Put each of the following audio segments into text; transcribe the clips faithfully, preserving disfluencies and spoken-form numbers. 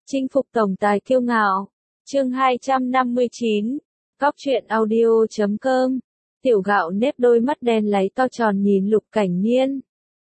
Chinh phục tổng tài kiêu ngạo. Chương hai trăm năm mươi chín. Cóc truyện audio chấm com. Tiểu gạo nếp đôi mắt đen láy to tròn nhìn Lục Cảnh Niên.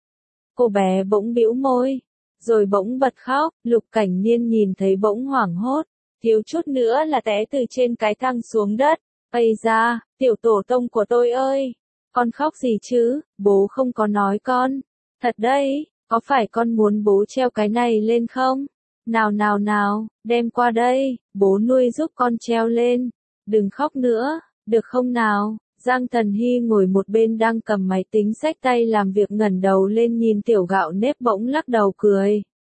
Cô bé bỗng bĩu môi, rồi bỗng bật khóc. Lục Cảnh Niên nhìn thấy bỗng hoảng hốt, thiếu chút nữa là té từ trên cái thang xuống đất. Ây da, tiểu tổ tông của tôi ơi, con khóc gì chứ, bố không có nói con. Thật đấy, có phải con muốn bố treo cái này lên không? Nào nào nào, đem qua đây, bố nuôi giúp con treo lên. Đừng khóc nữa, được không nào? Giang Thần Hy ngồi một bên đang cầm máy tính xách tay làm việc ngẩng đầu lên nhìn tiểu gạo nếp bỗng lắc đầu cười.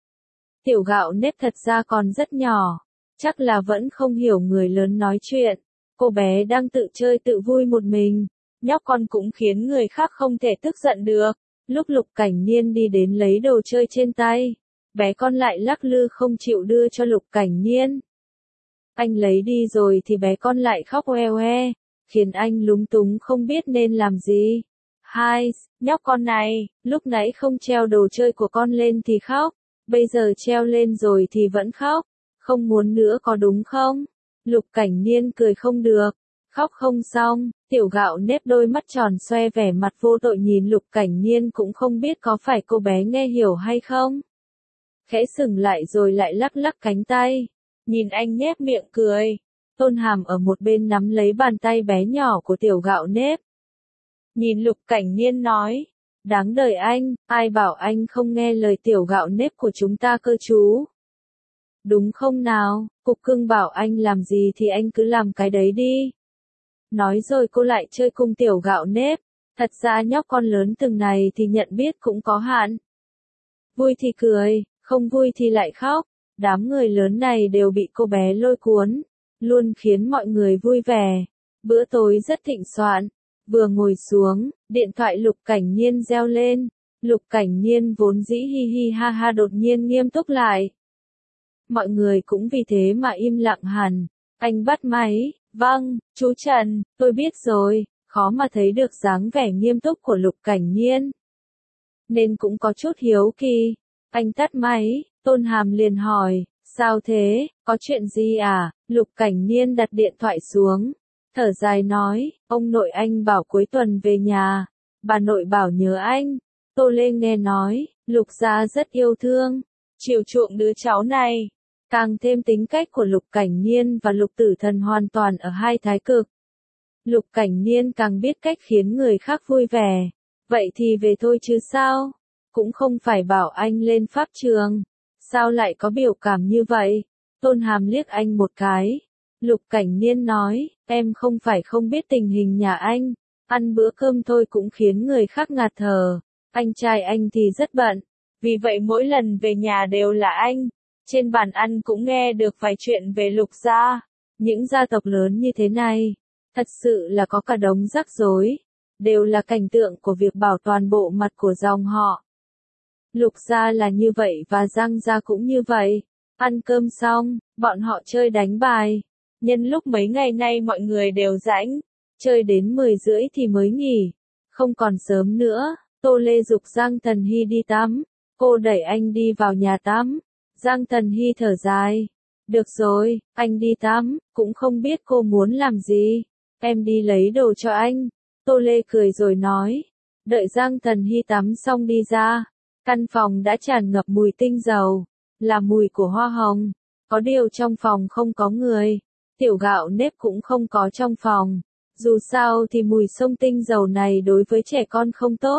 Tiểu gạo nếp thật ra còn rất nhỏ, chắc là vẫn không hiểu người lớn nói chuyện. Cô bé đang tự chơi tự vui một mình, nhóc con cũng khiến người khác không thể tức giận được. Lúc Lục Cảnh Niên đi đến lấy đồ chơi trên tay, bé con lại lắc lư không chịu đưa cho Lục Cảnh Niên. Anh lấy đi rồi thì bé con lại khóc oe oe, khiến anh lúng túng không biết nên làm gì. Hai, nhóc con này, lúc nãy không treo đồ chơi của con lên thì khóc, bây giờ treo lên rồi thì vẫn khóc, không muốn nữa có đúng không? Lục Cảnh Niên cười không được, khóc không xong, tiểu gạo nếp đôi mắt tròn xoe vẻ mặt vô tội nhìn Lục Cảnh Niên cũng không biết có phải cô bé nghe hiểu hay không. Khẽ sừng lại rồi lại lắc lắc cánh tay, nhìn anh nhếch miệng cười. Tôn Hàm ở một bên nắm lấy bàn tay bé nhỏ của tiểu gạo nếp. Nhìn Lục Cảnh Niên nói, đáng đời anh, ai bảo anh không nghe lời tiểu gạo nếp của chúng ta cơ chú. Đúng không nào, cục cưng bảo anh làm gì thì anh cứ làm cái đấy đi. Nói rồi cô lại chơi cùng tiểu gạo nếp, thật ra nhóc con lớn từng này thì nhận biết cũng có hạn. Vui thì cười, không vui thì lại khóc, đám người lớn này đều bị cô bé lôi cuốn, luôn khiến mọi người vui vẻ. Bữa tối rất thịnh soạn, vừa ngồi xuống, điện thoại Lục Cảnh Niên reo lên. Lục Cảnh Niên vốn dĩ hi hi ha ha đột nhiên nghiêm túc lại. Mọi người cũng vì thế mà im lặng hẳn. Anh bắt máy, vâng, chú Trần, tôi biết rồi, khó mà thấy được dáng vẻ nghiêm túc của Lục Cảnh Niên, nên cũng có chút hiếu kỳ. Anh tắt máy, Tôn Hàm liền hỏi, sao thế, có chuyện gì à? Lục Cảnh Niên đặt điện thoại xuống, thở dài nói, ông nội anh bảo cuối tuần về nhà, bà nội bảo nhớ anh. Tô Lê nghe nói, Lục gia rất yêu thương, chiều chuộng đứa cháu này. Càng thêm tính cách của Lục Cảnh Niên và Lục Tử Thần hoàn toàn ở hai thái cực. Lục Cảnh Niên càng biết cách khiến người khác vui vẻ. Vậy thì về thôi chứ sao? Cũng không phải bảo anh lên pháp trường. Sao lại có biểu cảm như vậy? Tôn Hàm liếc anh một cái. Lục Cảnh Niên nói, em không phải không biết tình hình nhà anh. Ăn bữa cơm thôi cũng khiến người khác ngạt thở. Anh trai anh thì rất bận. Vì vậy mỗi lần về nhà đều là anh. Trên bàn ăn cũng nghe được vài chuyện về Lục gia. Những gia tộc lớn như thế này, thật sự là có cả đống rắc rối. Đều là cảnh tượng của việc bảo toàn bộ mặt của dòng họ. Lục gia là như vậy và Giang gia cũng như vậy. Ăn cơm xong, bọn họ chơi đánh bài. Nhân lúc mấy ngày nay mọi người đều rãnh, chơi đến mười rưỡi thì mới nghỉ. Không còn sớm nữa, Tô Lê giục Giang Thần Hy đi tắm. Cô đẩy anh đi vào nhà tắm. Giang Thần Hy thở dài. Được rồi, anh đi tắm, cũng không biết cô muốn làm gì. Em đi lấy đồ cho anh. Tô Lê cười rồi nói. Đợi Giang Thần Hy tắm xong đi ra. Căn phòng đã tràn ngập mùi tinh dầu. Là mùi của hoa hồng. Có điều trong phòng không có người. Tiểu gạo nếp cũng không có trong phòng. Dù sao thì mùi xông tinh dầu này đối với trẻ con không tốt.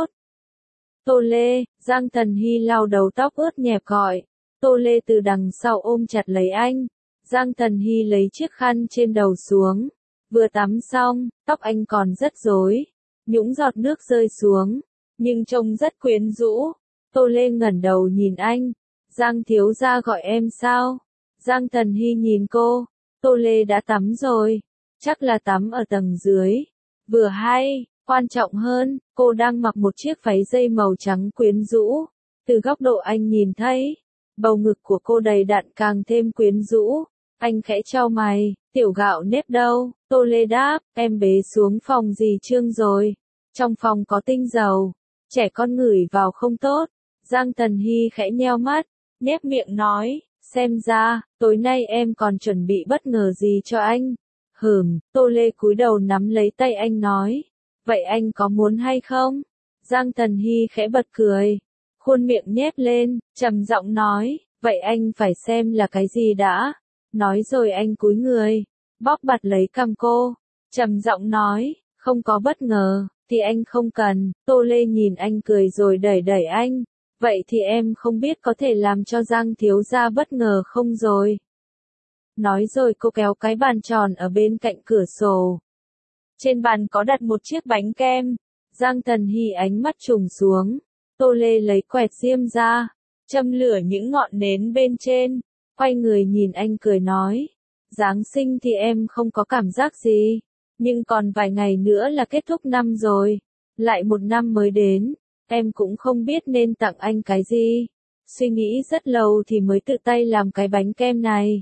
Tô Lê, Giang Thần Hy lau đầu tóc ướt nhẹp gọi. Tô Lê từ đằng sau ôm chặt lấy anh. Giang Thần Hy lấy chiếc khăn trên đầu xuống. Vừa tắm xong, tóc anh còn rất rối. Những giọt nước rơi xuống. Nhưng trông rất quyến rũ. Tô Lê ngẩng đầu nhìn anh. Giang thiếu gia gọi em sao? Giang Thần Hy nhìn cô. Tô Lê đã tắm rồi. Chắc là tắm ở tầng dưới. Vừa hay, quan trọng hơn, cô đang mặc một chiếc váy dây màu trắng quyến rũ. Từ góc độ anh nhìn thấy, bầu ngực của cô đầy đặn càng thêm quyến rũ. Anh khẽ chau mày, tiểu gạo nếp đâu? Tô Lê đáp, em bế xuống phòng dì Trương rồi. Trong phòng có tinh dầu, trẻ con ngửi vào không tốt. Giang Thần Hy khẽ nheo mắt, nhếch miệng nói, Xem ra, tối nay em còn chuẩn bị bất ngờ gì cho anh. Hừm, Tô Lê cúi đầu nắm lấy tay anh nói. Vậy anh có muốn hay không? Giang Tần Hy khẽ bật cười. Khuôn miệng nhếch lên, trầm giọng nói. Vậy anh phải xem là cái gì đã. Nói rồi anh cúi người, bóp bặt lấy cằm cô. Trầm giọng nói, không có bất ngờ, thì anh không cần. Tô Lê nhìn anh cười rồi đẩy đẩy anh. Vậy thì em không biết có thể làm cho Giang thiếu gia bất ngờ không rồi. Nói rồi cô kéo cái bàn tròn ở bên cạnh cửa sổ. Trên bàn có đặt một chiếc bánh kem. Giang Tần Hy ánh mắt trùng xuống. Tô Lê lấy quẹt diêm ra, châm lửa những ngọn nến bên trên. Quay người nhìn anh cười nói. Giáng sinh thì em không có cảm giác gì. Nhưng còn vài ngày nữa là kết thúc năm rồi. Lại một năm mới đến. Em cũng không biết nên tặng anh cái gì. Suy nghĩ rất lâu thì mới tự tay làm cái bánh kem này.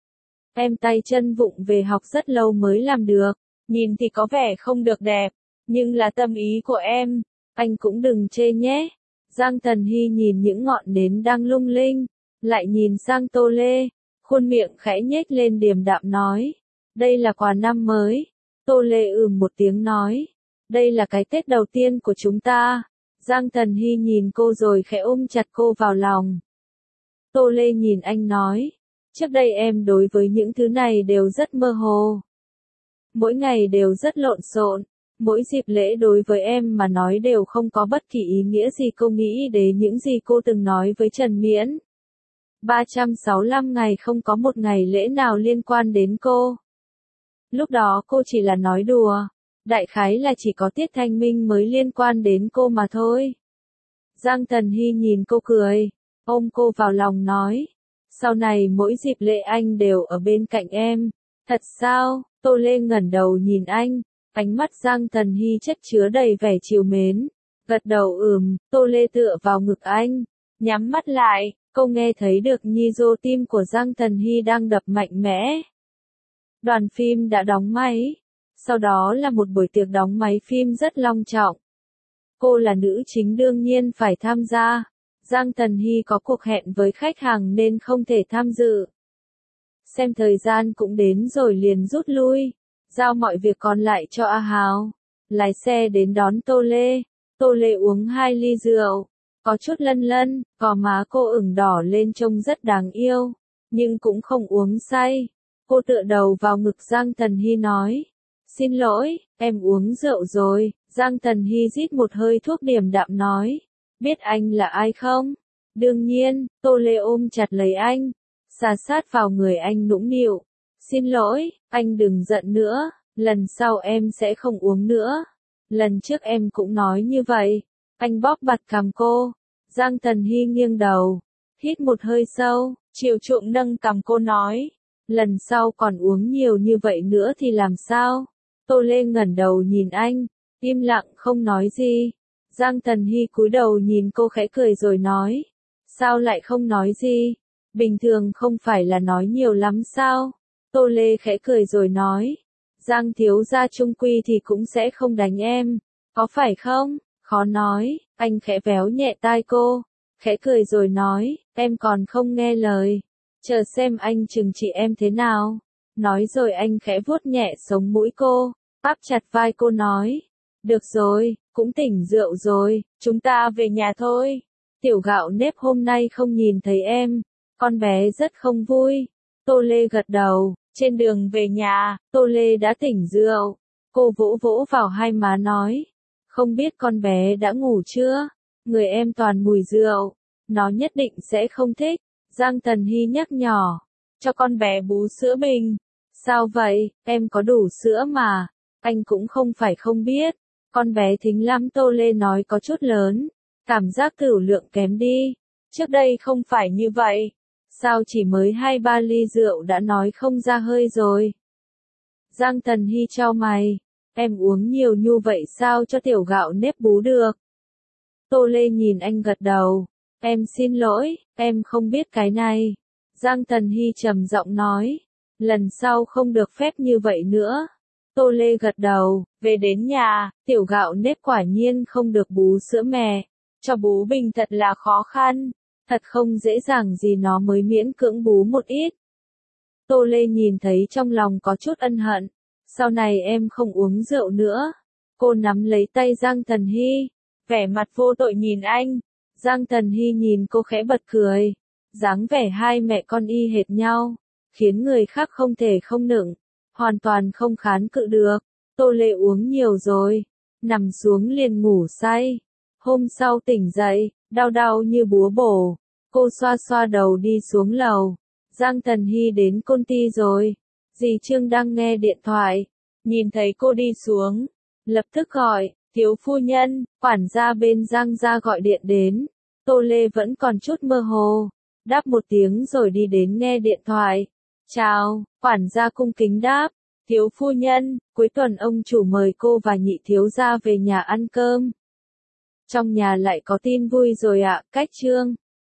Em tay chân vụng về học rất lâu mới làm được. Nhìn thì có vẻ không được đẹp. Nhưng là tâm ý của em. Anh cũng đừng chê nhé. Giang Tần Hy nhìn những ngọn nến đang lung linh. Lại nhìn sang Tô Lê. Khuôn miệng khẽ nhếch lên điềm đạm nói. Đây là quà năm mới. Tô Lê ừm một tiếng nói. Đây là cái Tết đầu tiên của chúng ta. Giang Tần Hy nhìn cô rồi khẽ ôm chặt cô vào lòng. Tô Lê nhìn anh nói. Trước đây em đối với những thứ này đều rất mơ hồ. Mỗi ngày đều rất lộn xộn. Mỗi dịp lễ đối với em mà nói đều không có bất kỳ ý nghĩa gì. Cô nghĩ đến những gì cô từng nói với Trần Miễn. ba trăm sáu mươi lăm ngày không có một ngày lễ nào liên quan đến cô. Lúc đó cô chỉ là nói đùa. Đại khái là chỉ có tiết thanh minh mới liên quan đến cô mà thôi. Giang Tần Hy nhìn cô cười, ôm cô vào lòng nói. Sau này mỗi dịp lễ anh đều ở bên cạnh em. Thật sao? Tô Lê ngẩng đầu nhìn anh, ánh mắt Giang Tần Hy chất chứa đầy vẻ trìu mến. Gật đầu ừm, Tô Lê tựa vào ngực anh, nhắm mắt lại, cô nghe thấy được nhịp rô tim của Giang Tần Hy đang đập mạnh mẽ. Đoàn phim đã đóng máy. Sau đó là một buổi tiệc đóng máy phim rất long trọng. Cô là nữ chính đương nhiên phải tham gia. Giang Tần Hy có cuộc hẹn với khách hàng nên không thể tham dự. Xem thời gian cũng đến rồi liền rút lui. Giao mọi việc còn lại cho A Hào. Lái xe đến đón Tô Lê. Tô Lê uống hai ly rượu. Có chút lân lân, gò má cô ửng đỏ lên trông rất đáng yêu. Nhưng cũng không uống say. Cô tựa đầu vào ngực Giang Tần Hy nói. Xin lỗi, em uống rượu rồi. Giang Tần Hy rít một hơi thuốc điềm đạm nói. Biết anh là ai không? Đương nhiên, Tô Lê ôm chặt lấy anh. Sà sát vào người anh nũng nịu. Xin lỗi, anh đừng giận nữa. Lần sau em sẽ không uống nữa. Lần trước em cũng nói như vậy. Anh bóp bặt cằm cô. Giang Tần Hy nghiêng đầu. Hít một hơi sâu, chiều chuộng nâng cằm cô nói. Lần sau còn uống nhiều như vậy nữa thì làm sao? Tô Lê ngẩng đầu nhìn anh, im lặng không nói gì. Giang Tần Hy cúi đầu nhìn cô khẽ cười rồi nói. Sao lại không nói gì? Bình thường không phải là nói nhiều lắm sao? Tô Lê khẽ cười rồi nói. Giang thiếu gia chung quy thì cũng sẽ không đánh em. Có phải không? Khó nói. Anh khẽ véo nhẹ tai cô. Khẽ cười rồi nói. Em còn không nghe lời. Chờ xem anh trừng trị em thế nào. Nói rồi anh khẽ vuốt nhẹ sống mũi cô. Áp chặt vai cô nói. Được rồi, cũng tỉnh rượu rồi. Chúng ta về nhà thôi. Tiểu gạo nếp hôm nay không nhìn thấy em. Con bé rất không vui. Tô Lê gật đầu. Trên đường về nhà, Tô Lê đã tỉnh rượu. Cô vỗ vỗ vào hai má nói. Không biết con bé đã ngủ chưa? Người em toàn mùi rượu. Nó nhất định sẽ không thích. Giang Tần Hy nhắc nhỏ. Cho con bé bú sữa bình. Sao vậy, em có đủ sữa mà. Anh cũng không phải không biết. Con bé thính lắm. Tô Lê nói có chút lớn. Cảm giác tửu lượng kém đi. Trước đây không phải như vậy. Sao chỉ mới hai ba ly rượu đã nói không ra hơi rồi. Giang Tần Hy chau mày. Em uống nhiều như vậy sao cho tiểu gạo nếp bú được. Tô Lê nhìn anh gật đầu. Em xin lỗi, em không biết cái này. Giang Tần Hy trầm giọng nói. Lần sau không được phép như vậy nữa. Tô Lê gật đầu. Về đến nhà, tiểu gạo nếp quả nhiên không được bú sữa mẹ. Cho bú bình thật là khó khăn. Thật không dễ dàng gì nó mới miễn cưỡng bú một ít. Tô Lê nhìn thấy trong lòng có chút ân hận. Sau này em không uống rượu nữa. Cô nắm lấy tay Giang Thần Hy, vẻ mặt vô tội nhìn anh. Giang Thần Hy nhìn cô khẽ bật cười. Dáng vẻ hai mẹ con y hệt nhau, khiến người khác không thể không nựng, hoàn toàn không kháng cự được. Tô Lê uống nhiều rồi, nằm xuống liền ngủ say. Hôm sau tỉnh dậy, đau đau như búa bổ. Cô xoa xoa đầu đi xuống lầu. Giang Thần Hy đến công ty rồi. Dì Trương đang nghe điện thoại, nhìn thấy cô đi xuống, lập tức gọi, thiếu phu nhân, quản gia bên Giang gia gọi điện đến. Tô Lê vẫn còn chút mơ hồ, đáp một tiếng rồi đi đến nghe điện thoại. Chào, quản gia cung kính đáp, thiếu phu nhân, cuối tuần ông chủ mời cô và nhị thiếu gia về nhà ăn cơm. Trong nhà lại có tin vui rồi ạ, cách Trương.